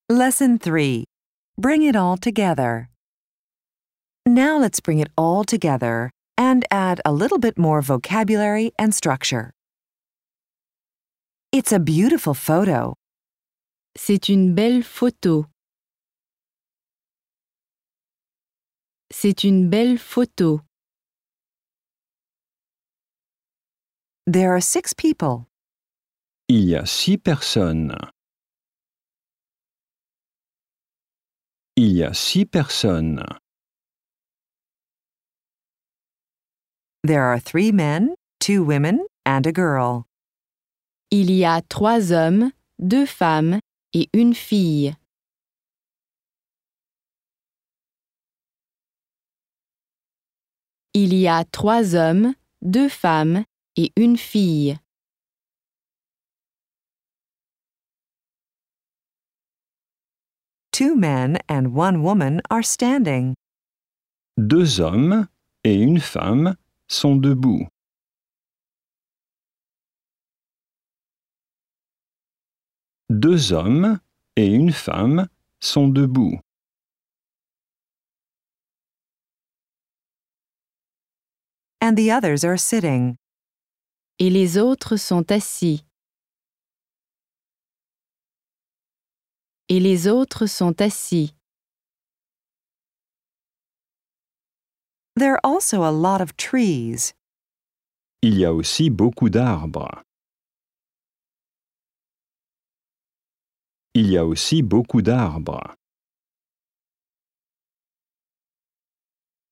Lesson 3. Bring it all together. Now let's bring it all together and add a little bit more vocabulary and structure. It's a beautiful photo. C'est une belle photo. C'est une belle photo. There are 6 people. Il y a 6 personnes. Il y a 6 personnes. There are 3 men, 2 women, and a girl. Il y a 3 hommes, 2 femmes et une fille. Il y a 3 hommes, 2 femmes et une fille. Two men and 1 woman are standing. 2 hommes et une femme sont debout. Deux hommes et une femme sont debout. And the others are sitting. Et les autres sont assis. Et les autres sont assis. There are also a lot of trees. Il y a aussi beaucoup d'arbres. Il y a aussi beaucoup d'arbres.